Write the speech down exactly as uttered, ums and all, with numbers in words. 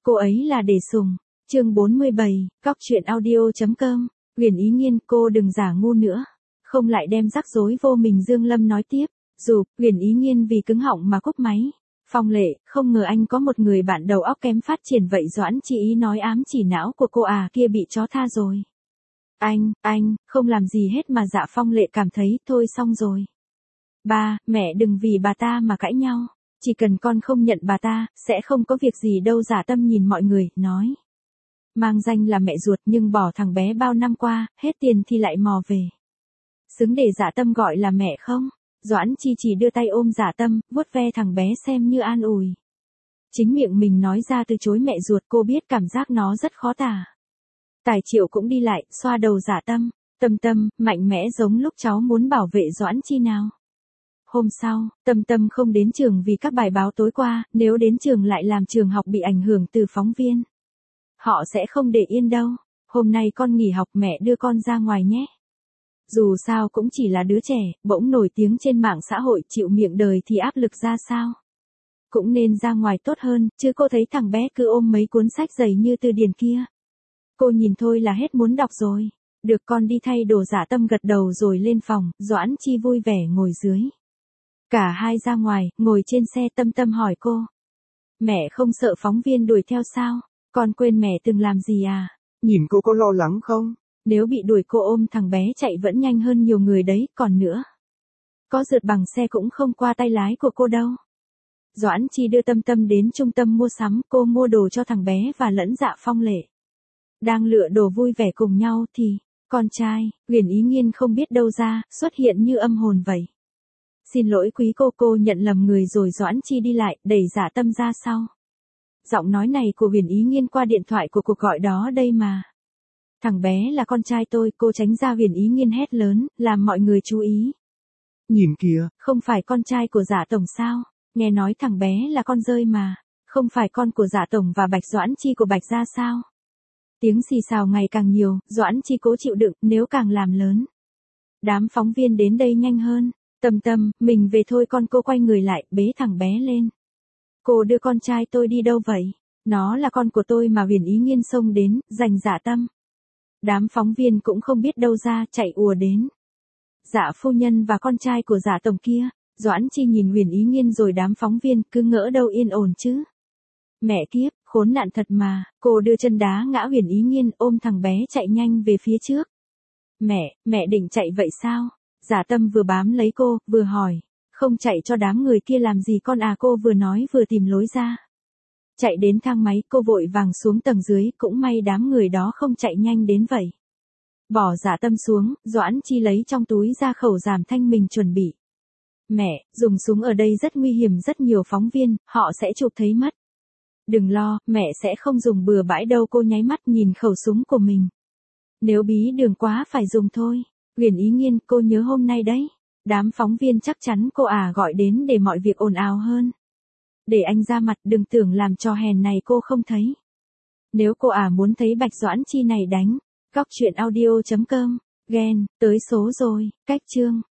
cô ấy là để sủng. Chương bốn mươi bảy, cóc truyện audio.com. Huyền Ý Nghiên, cô đừng giả ngu nữa. Không lại đem rắc rối vô mình. Dương Lâm nói tiếp. Dù, Huyền Ý Nghiên vì cứng họng mà cúp máy. Phong Lệ, không ngờ anh có một người bạn đầu óc kém phát triển vậy. Doãn Chi Ý nói ám chỉ não của cô à, kia bị chó tha rồi. Anh, anh, không làm gì hết mà. Dạ Phong Lệ cảm thấy, thôi xong rồi. Ba, mẹ đừng vì bà ta mà cãi nhau. Chỉ cần con không nhận bà ta, sẽ không có việc gì đâu. Dạ Tâm nhìn mọi người, nói. Mang danh là mẹ ruột nhưng bỏ thằng bé bao năm qua, hết tiền thì lại mò về. Xứng để Dạ Tâm gọi là mẹ không? Doãn Chi chỉ đưa tay ôm Dạ Tâm, vuốt ve thằng bé xem như an ủi. Chính miệng mình nói ra từ chối mẹ ruột, cô biết cảm giác nó rất khó tả. Tài Triệu cũng đi lại, xoa đầu Dạ Tâm. Tâm Tâm, mạnh mẽ giống lúc cháu muốn bảo vệ Doãn Chi nào. Hôm sau, Tâm Tâm không đến trường vì các bài báo tối qua, nếu đến trường lại làm trường học bị ảnh hưởng từ phóng viên. Họ sẽ không để yên đâu. Hôm nay con nghỉ học, mẹ đưa con ra ngoài nhé. Dù sao cũng chỉ là đứa trẻ, bỗng nổi tiếng trên mạng xã hội, chịu miệng đời thì áp lực ra sao. Cũng nên ra ngoài tốt hơn, chứ cô thấy thằng bé cứ ôm mấy cuốn sách dày như từ điển kia. Cô nhìn thôi là hết muốn đọc rồi. Được, con đi thay đồ. Dạ Tâm gật đầu rồi lên phòng. Doãn Chi vui vẻ ngồi dưới. Cả hai ra ngoài, ngồi trên xe. Tâm Tâm hỏi cô. Mẹ không sợ phóng viên đuổi theo sao? Con quên mẹ từng làm gì à? Nhìn cô có lo lắng không? Nếu bị đuổi cô ôm thằng bé chạy vẫn nhanh hơn nhiều người đấy, còn nữa. Có rượt bằng xe cũng không qua tay lái của cô đâu. Doãn Chi đưa Tâm Tâm đến trung tâm mua sắm, cô mua đồ cho thằng bé và lẫn Dạ Phong Lệ. Đang lựa đồ vui vẻ cùng nhau thì, con trai, Huyền Ý Nghiên không biết đâu ra, xuất hiện như âm hồn vậy. Xin lỗi quý cô, cô nhận lầm người rồi. Doãn Chi đi lại, đẩy Dạ Tâm ra sau. Giọng nói này của Huyền Ý Nghiên qua điện thoại của cuộc gọi đó đây mà. Thằng bé là con trai tôi. Cô tránh ra. Huyền Ý Nghiên hét lớn, làm mọi người chú ý. Nhìn kìa. Không phải con trai của Dạ Tổng sao? Nghe nói thằng bé là con rơi mà. Không phải con của Dạ Tổng và Bạch Doãn Chi của Bạch gia sao? Tiếng xì xào ngày càng nhiều. Doãn Chi cố chịu đựng, nếu càng làm lớn. Đám phóng viên đến đây nhanh hơn. Tâm Tâm, mình về thôi con. Cô quay người lại, bế thằng bé lên. Cô đưa con trai tôi đi đâu vậy? Nó là con của tôi mà. Huyền Ý Nghiên xông đến, giành Dạ Tâm. Đám phóng viên cũng không biết đâu ra, chạy ùa đến. Dạ phu nhân và con trai của Dạ Tổng kia. Doãn Chi nhìn Huyền Ý Nghiên rồi đám phóng viên, cứ ngỡ đâu yên ổn chứ. Mẹ kiếp, khốn nạn thật mà. Cô đưa chân đá ngã Huyền Ý Nghiên, ôm thằng bé chạy nhanh về phía trước. Mẹ, mẹ định chạy vậy sao? Dạ Tâm vừa bám lấy cô, vừa hỏi. Không chạy cho đám người kia làm gì con à? Cô vừa nói vừa tìm lối ra. Chạy đến thang máy, cô vội vàng xuống tầng dưới, cũng may đám người đó không chạy nhanh đến vậy. Bỏ Dạ Tâm xuống, Doãn Chi lấy trong túi ra khẩu giảm thanh mình chuẩn bị. Mẹ, dùng súng ở đây rất nguy hiểm, rất nhiều phóng viên, họ sẽ chụp thấy mất. Đừng lo, mẹ sẽ không dùng bừa bãi đâu. Cô nháy mắt nhìn khẩu súng của mình. Nếu bí đường quá phải dùng thôi. Huyền Ý Nghiên, cô nhớ hôm nay đấy. Đám phóng viên chắc chắn cô à gọi đến để mọi việc ồn ào hơn. Để anh ra mặt, đừng tưởng làm trò hèn này cô không thấy. Nếu cô à muốn thấy Bạch Doãn Chi này đánh. Cóc truyện audio.com. Ghen, tới số rồi, cách chương.